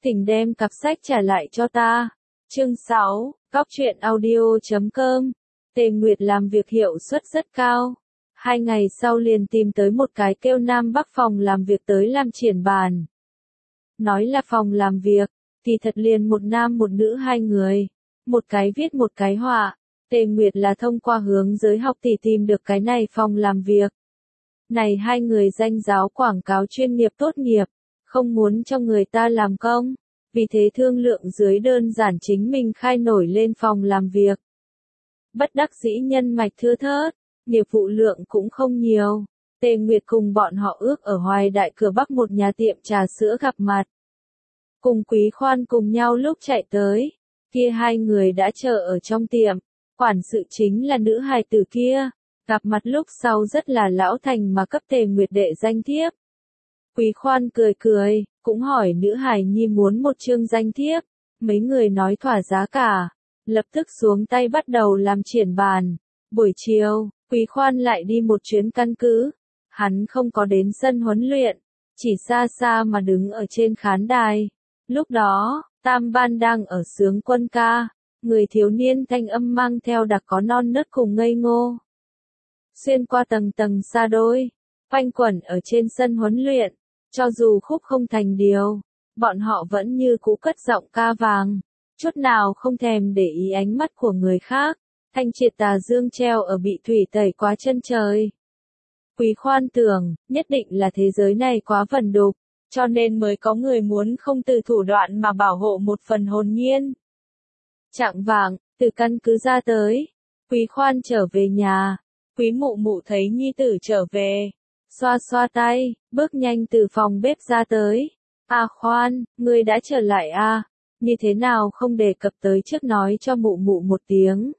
Thỉnh đem cặp sách trả lại cho ta. Chương 6, Góc truyện audio.com. Tề Nguyệt làm việc hiệu suất rất cao. 2 ngày sau liền tìm tới một cái kêu Nam Bắc phòng làm việc tới làm triển bàn. Nói là phòng làm việc, thì thật liền một nam một nữ 2 người. Một cái viết một cái họa. Tề Nguyệt là thông qua hướng giới học thì tìm được cái này phòng làm việc. Này 2 người danh giáo quảng cáo chuyên nghiệp tốt nghiệp, không muốn cho người ta làm công. Vì thế thương lượng dưới đơn giản chính mình khai nổi lên phòng làm việc. Bất đắc dĩ nhân mạch thưa thớt, nghiệp vụ lượng cũng không nhiều. Tề Nguyệt cùng bọn họ ước ở Hoài Đại cửa Bắc một nhà tiệm trà sữa gặp mặt. Cùng Quý Khoan cùng nhau lúc chạy tới, kia 2 người đã chờ ở trong tiệm. Quản sự chính là nữ hài tử kia, gặp mặt lúc sau rất là lão thành mà cấp Tề Nguyệt đệ danh thiếp. Quý Khoan cười cười, cũng hỏi nữ hài nhi muốn một chương danh thiếp, mấy người nói thỏa giá cả, lập tức xuống tay bắt đầu làm triển bàn. Buổi chiều, Quý Khoan lại đi một chuyến căn cứ, hắn không có đến sân huấn luyện, chỉ xa xa mà đứng ở trên khán đài. Lúc đó, Tam Ban đang ở sướng quân ca, người thiếu niên thanh âm mang theo đặc có non nớt cùng ngây ngô. Xuyên qua tầng tầng xa đôi, quanh quẩn ở trên sân huấn luyện, cho dù khúc không thành điều, bọn họ vẫn như cũ cất giọng ca vàng, chút nào không thèm để ý ánh mắt của người khác, thanh triệt tà dương treo ở bị thủy tẩy quá chân trời. Quý Khoan tưởng, nhất định là thế giới này quá vẩn đục, cho nên mới có người muốn không từ thủ đoạn mà bảo hộ một phần hồn nhiên. Chạng vạng, từ căn cứ ra tới, Quý Khoan trở về nhà, Quý Mụ Mụ thấy nhi tử trở về, xoa xoa tay, bước nhanh từ phòng bếp ra tới. À Khoan, ngươi đã trở lại à, như thế nào không đề cập tới trước nói cho Mụ Mụ một tiếng.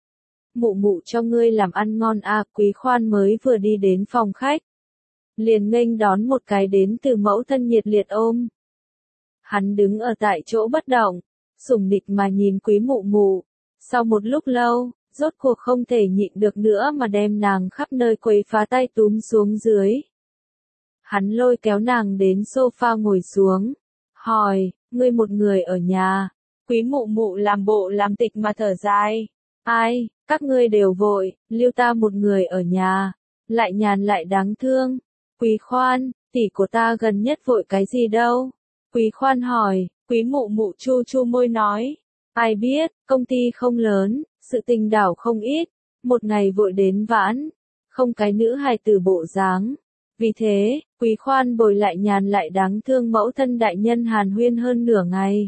Mụ Mụ cho ngươi làm ăn ngon à, Quý Khoan mới vừa đi đến phòng khách. Liền nghênh đón một cái đến từ mẫu thân nhiệt liệt ôm. Hắn đứng ở tại chỗ bất động, sủng nịch mà nhìn Quý Mụ Mụ. Sau một lúc lâu, rốt cuộc không thể nhịn được nữa mà đem nàng khắp nơi quấy phá tay túm xuống dưới. Hắn lôi kéo nàng đến sofa ngồi xuống, hỏi, ngươi một người ở nhà. Quý Mụ Mụ làm bộ làm tịch mà thở dài. Ai, các ngươi đều vội, lưu ta một người ở nhà, lại nhàn lại đáng thương. Quý Khoan, tỷ của ta gần nhất vội cái gì đâu? Quý Khoan hỏi, Quý Mụ Mụ chu chu môi nói. Ai biết, công ty không lớn, sự tình đảo không ít, một ngày vội đến vãn, không cái nữ hài tử bộ dáng. Vì thế, Quý Khoan bồi lại nhàn lại đáng thương mẫu thân đại nhân hàn huyên hơn nửa ngày.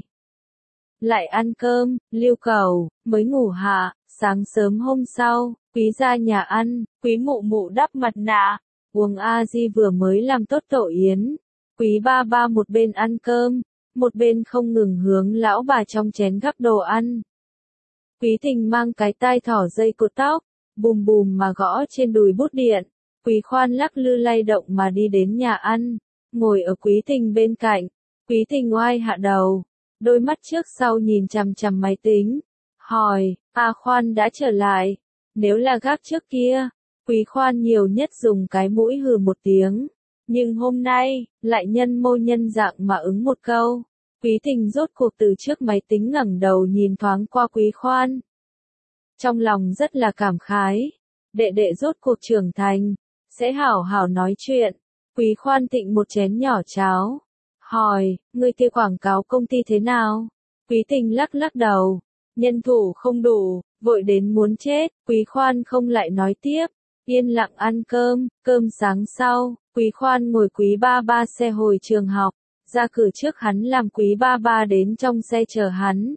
Lại ăn cơm, lưu cầu, mới ngủ hạ, sáng sớm hôm sau, Quý ra nhà ăn, Quý Mụ Mụ đắp mặt nạ, uống A-di vừa mới làm tốt tổ yến. Quý ba ba một bên ăn cơm, một bên không ngừng hướng lão bà trong chén gắp đồ ăn. Quý Tình mang cái tai thỏ dây cột tóc, bùm bùm mà gõ trên đùi bút điện. Quý Khoan lắc lư lay động mà đi đến nhà ăn, ngồi ở Quý Tình bên cạnh. Quý Tình oai hạ đầu, đôi mắt trước sau nhìn chằm chằm máy tính, hỏi, A Khoan đã trở lại, nếu là gác trước kia, Quý Khoan nhiều nhất dùng cái mũi hừ một tiếng, nhưng hôm nay, lại nhân mô nhân dạng mà ứng một câu. Quý Tình rốt cuộc từ trước máy tính ngẩng đầu nhìn thoáng qua Quý Khoan. Trong lòng rất là cảm khái, đệ đệ rốt cuộc trưởng thành, sẽ hảo hảo nói chuyện. Quý Khoan thịnh một chén nhỏ cháo, hỏi, ngươi kia quảng cáo công ty thế nào? Quý Tình lắc lắc đầu, nhân thủ không đủ, vội đến muốn chết. Quý Khoan không lại nói tiếp, yên lặng ăn cơm. Cơm sáng sau, Quý Khoan ngồi Quý ba ba xe hồi trường học, ra cửa trước hắn làm Quý ba ba đến trong xe chờ hắn.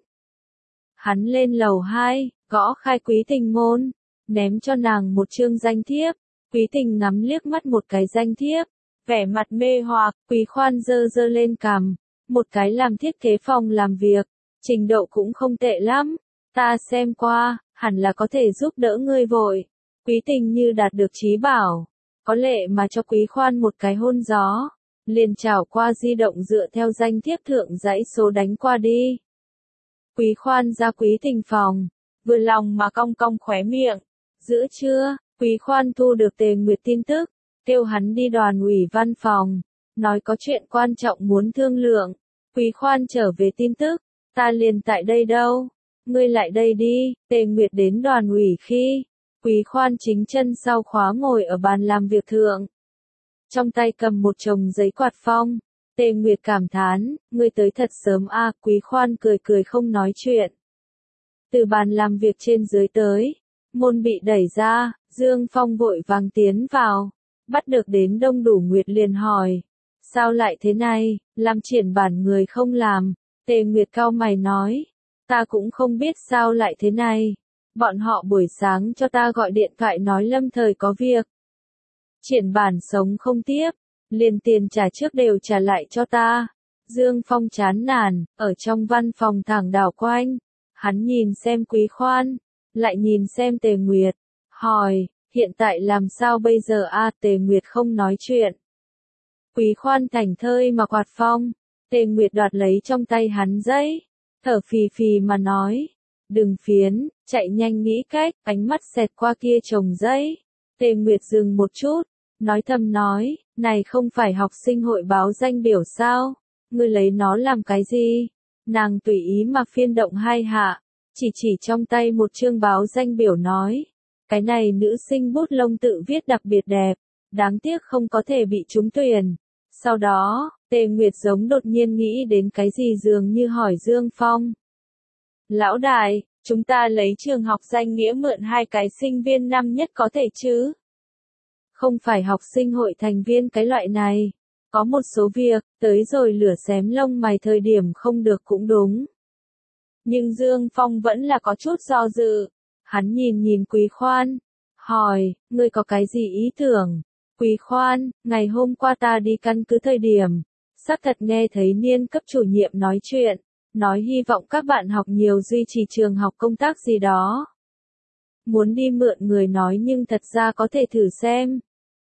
Hắn lên lầu 2, gõ khai Quý Tình môn, ném cho nàng một chương danh thiếp. Quý Tình ngắm liếc mắt một cái danh thiếp, vẻ mặt mê hoặc. Quý Khoan giơ giơ lên cằm, một cái làm thiết kế phòng làm việc, trình độ cũng không tệ lắm, ta xem qua, hẳn là có thể giúp đỡ ngươi vội. Quý Tình như đạt được chí bảo, có lệ mà cho Quý Khoan một cái hôn gió, liền chảo qua di động dựa theo danh thiếp thượng dãy số đánh qua đi. Quý Khoan ra Quý Tình phòng, vừa lòng mà cong cong khóe miệng. Giữa trưa, Quý Khoan thu được Tề Nguyệt tin tức, kêu hắn đi đoàn ủy văn phòng, nói có chuyện quan trọng muốn thương lượng. Quý Khoan trở về tin tức, ta liền tại đây đâu, ngươi lại đây đi. Tề Nguyệt đến đoàn ủy khi, Quý Khoan chính chân sau khóa ngồi ở bàn làm việc thượng. Trong tay cầm một chồng giấy quạt phong. Tề Nguyệt cảm thán, ngươi tới thật sớm a. Quý Khoan cười cười không nói chuyện. Từ bàn làm việc trên dưới tới, môn bị đẩy ra, Dương Phong vội vàng tiến vào, bắt được đến đông đủ Nguyệt liền hỏi. Sao lại thế này, làm triển bản người không làm? Tề Nguyệt cau mày nói, ta cũng không biết sao lại thế này. Bọn họ buổi sáng cho ta gọi điện thoại nói lâm thời có việc. Triển bản sống không tiếp, liền tiền trả trước đều trả lại cho ta. Dương Phong chán nản, ở trong văn phòng thẳng đảo quanh. Hắn nhìn xem Quý Khoan, lại nhìn xem Tề Nguyệt, hỏi, hiện tại làm sao bây giờ a? Tề Nguyệt không nói chuyện. Quý Khoan thảnh thơi mà quạt phong, Tề Nguyệt đoạt lấy trong tay hắn giấy, thở phì phì mà nói, đừng phiến, chạy nhanh nghĩ cách. Ánh mắt xẹt qua kia chồng giấy. Tề Nguyệt dừng một chút, nói thầm nói, này không phải học sinh hội báo danh biểu sao, ngươi lấy nó làm cái gì? Nàng tùy ý mà phiên động hai hạ, chỉ trong tay một chương báo danh biểu nói, cái này nữ sinh bút lông tự viết đặc biệt đẹp, đáng tiếc không có thể bị trúng tuyển. Sau đó, Tề Nguyệt giống đột nhiên nghĩ đến cái gì dường như hỏi Dương Phong. Lão đại, chúng ta lấy trường học danh nghĩa mượn 2 cái sinh viên năm nhất có thể chứ? Không phải học sinh hội thành viên cái loại này. Có một số việc, tới rồi lửa xém lông mày thời điểm không được cũng đúng. Nhưng Dương Phong vẫn là có chút do dự. Hắn nhìn Quý Khoan, hỏi, ngươi có cái gì ý tưởng? Quý Khoan, ngày hôm qua ta đi căn cứ thời điểm, xác thật nghe thấy niên cấp chủ nhiệm nói chuyện, nói hy vọng các bạn học nhiều duy trì trường học công tác gì đó. Muốn đi mượn người nói nhưng thật ra có thể thử xem.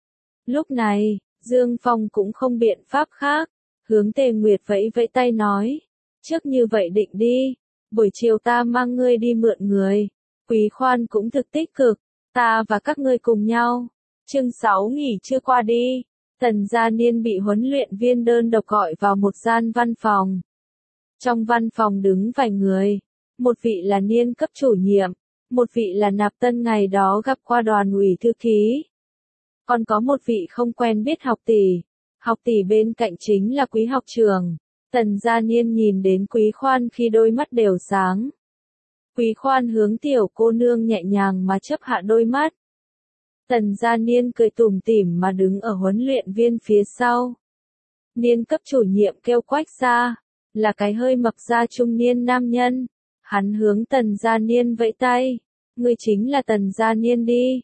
Lúc này, Dương Phong cũng không biện pháp khác, hướng Tề Nguyệt vẫy vẫy tay nói, trước như vậy định đi, buổi chiều ta mang ngươi đi mượn người. Quý Khoan cũng thực tích cực, ta và các ngươi cùng nhau. Chương 6 nghỉ trưa qua đi, Tần Gia Niên bị huấn luyện viên đơn độc gọi vào một gian văn phòng. Trong văn phòng đứng vài người, một vị là niên cấp chủ nhiệm, một vị là nạp tân ngày đó gặp qua đoàn ủy thư ký. Còn có một vị không quen biết học tỷ bên cạnh chính là Quý học trưởng. Tần Gia Niên nhìn đến Quý Khoan khi đôi mắt đều sáng. Quý Khoan hướng tiểu cô nương nhẹ nhàng mà chớp hạ đôi mắt. Tần Gia Niên cười tủm tỉm mà đứng ở huấn luyện viên phía sau. Niên cấp chủ nhiệm kêu Quách Gia, là cái hơi mập da trung niên nam nhân. Hắn hướng Tần Gia Niên vẫy tay, ngươi chính là Tần Gia Niên đi,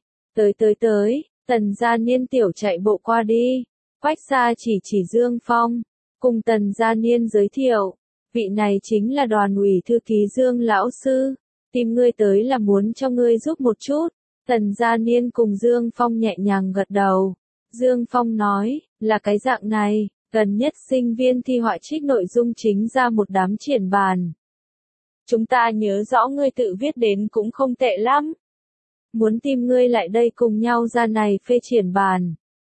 tới. Tần Gia Niên tiểu chạy bộ qua đi, Quách Gia chỉ Dương Phong, cùng Tần Gia Niên giới thiệu, vị này chính là đoàn ủy thư ký Dương lão sư, tìm ngươi tới là muốn cho ngươi giúp một chút. Tần Gia Niên cùng Dương Phong nhẹ nhàng gật đầu. Dương Phong nói, là cái dạng này, gần nhất sinh viên thi họa trích nội dung chính ra một đám triển bàn. Chúng ta nhớ rõ ngươi tự viết đến cũng không tệ lắm. Muốn tìm ngươi lại đây cùng nhau ra này phê triển bàn.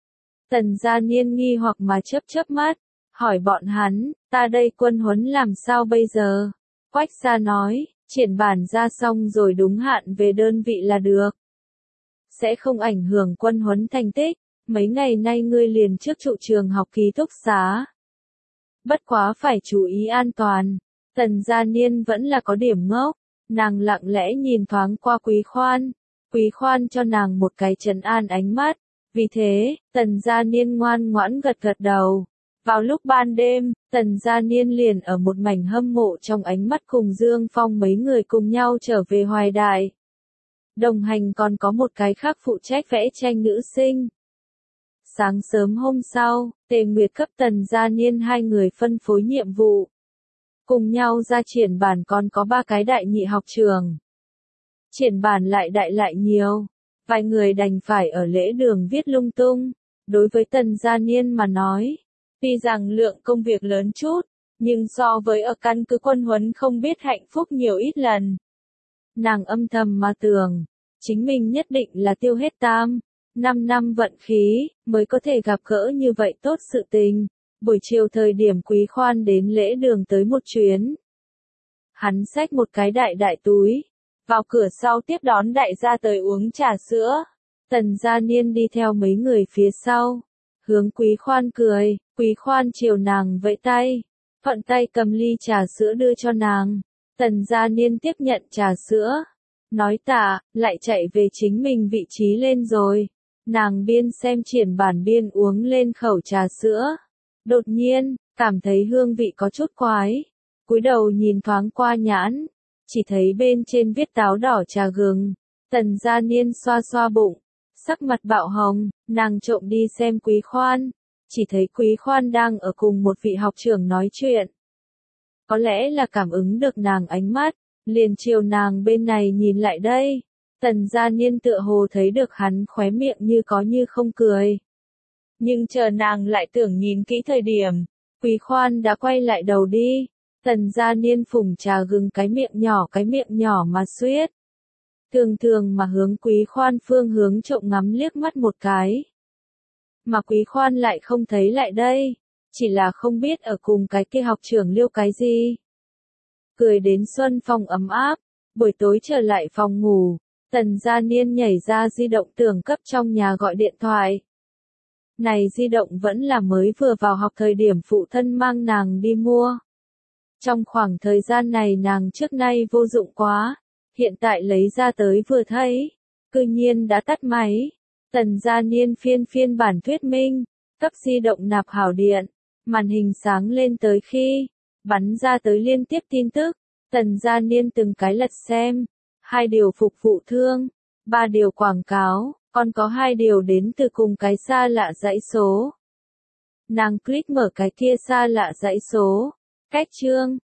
Tần Gia Niên nghi hoặc mà chớp mắt, hỏi bọn hắn, ta đây quân huấn làm sao bây giờ? Quách Gia nói, triển bản ra xong rồi đúng hạn về đơn vị là được. Sẽ không ảnh hưởng quân huấn thành tích, mấy ngày nay ngươi liền trước trụ trường học ký túc xá. Bất quá phải chú ý an toàn. Tần Gia Niên vẫn là có điểm ngốc, nàng lặng lẽ nhìn thoáng qua Quý Khoan. Quý Khoan cho nàng một cái trấn an ánh mắt, vì thế, Tần Gia Niên ngoan ngoãn gật đầu. Vào lúc ban đêm, Tần Gia Niên liền ở một mảnh hâm mộ trong ánh mắt cùng Dương Phong mấy người cùng nhau trở về Hoài Đại. Đồng hành còn có một cái khác phụ trách vẽ tranh nữ sinh. Sáng sớm hôm sau, Tề Nguyệt cấp Tần Gia Niên 2 người phân phối nhiệm vụ. Cùng nhau ra triển bản còn có 3 cái đại nhị học trường. Triển bản lại đại lại nhiều, vài người đành phải ở lễ đường viết lung tung. Đối với Tần Gia Niên mà nói, tuy rằng lượng công việc lớn chút, nhưng so với ở căn cứ quân huấn không biết hạnh phúc nhiều ít lần. Nàng âm thầm mà tưởng, chính mình nhất định là tiêu hết 5 năm vận khí, mới có thể gặp gỡ như vậy tốt sự tình. Buổi chiều thời điểm Quý Khoan đến lễ đường tới một chuyến. Hắn xách một cái đại đại túi, vào cửa sau tiếp đón đại gia tới uống trà sữa. Tần Gia Niên đi theo mấy người phía sau, hướng Quý Khoan cười, Quý Khoan chiều nàng vẫy tay, thuận tay cầm ly trà sữa đưa cho nàng. Tần Gia Niên tiếp nhận trà sữa, nói tạ, lại chạy về chính mình vị trí lên rồi. Nàng biên xem triển bản biên uống lên khẩu trà sữa. Đột nhiên, cảm thấy hương vị có chút quái. Cúi đầu nhìn thoáng qua nhãn, chỉ thấy bên trên viết táo đỏ trà gừng. Tần Gia Niên xoa xoa bụng, sắc mặt bạo hồng, nàng trộm đi xem Quý Khoan. Chỉ thấy Quý Khoan đang ở cùng một vị học trưởng nói chuyện. Có lẽ là cảm ứng được nàng ánh mắt, liền chiều nàng bên này nhìn lại đây. Tần Gia Niên tựa hồ thấy được hắn khóe miệng như có như không cười. Nhưng chờ nàng lại tưởng nhìn kỹ thời điểm, Quý Khoan đã quay lại đầu đi. Tần Gia Niên phủng trà gừng cái miệng nhỏ mà suýt. Thường thường mà hướng Quý Khoan phương hướng trộm ngắm liếc mắt một cái. Mà Quý Khoan lại không thấy lại đây, chỉ là không biết ở cùng cái kia học trưởng liêu cái gì. Cười đến xuân phong ấm áp, buổi tối trở lại phòng ngủ, Tần Gia Niên nhảy ra di động tưởng cấp trong nhà gọi điện thoại. Này di động vẫn là mới vừa vào học thời điểm phụ thân mang nàng đi mua. Trong khoảng thời gian này nàng trước nay vô dụng quá, hiện tại lấy ra tới vừa thấy, cư nhiên đã tắt máy. Tần Gia Niên phiên bản thuyết minh, cấp di động nạp hảo điện, màn hình sáng lên tới khi, bắn ra tới liên tiếp tin tức, Tần Gia Niên từng cái lật xem, 2 điều phục vụ thương, 3 điều quảng cáo, còn có 2 điều đến từ cùng cái xa lạ dãy số. Nàng click mở cái kia xa lạ dãy số, cách chương,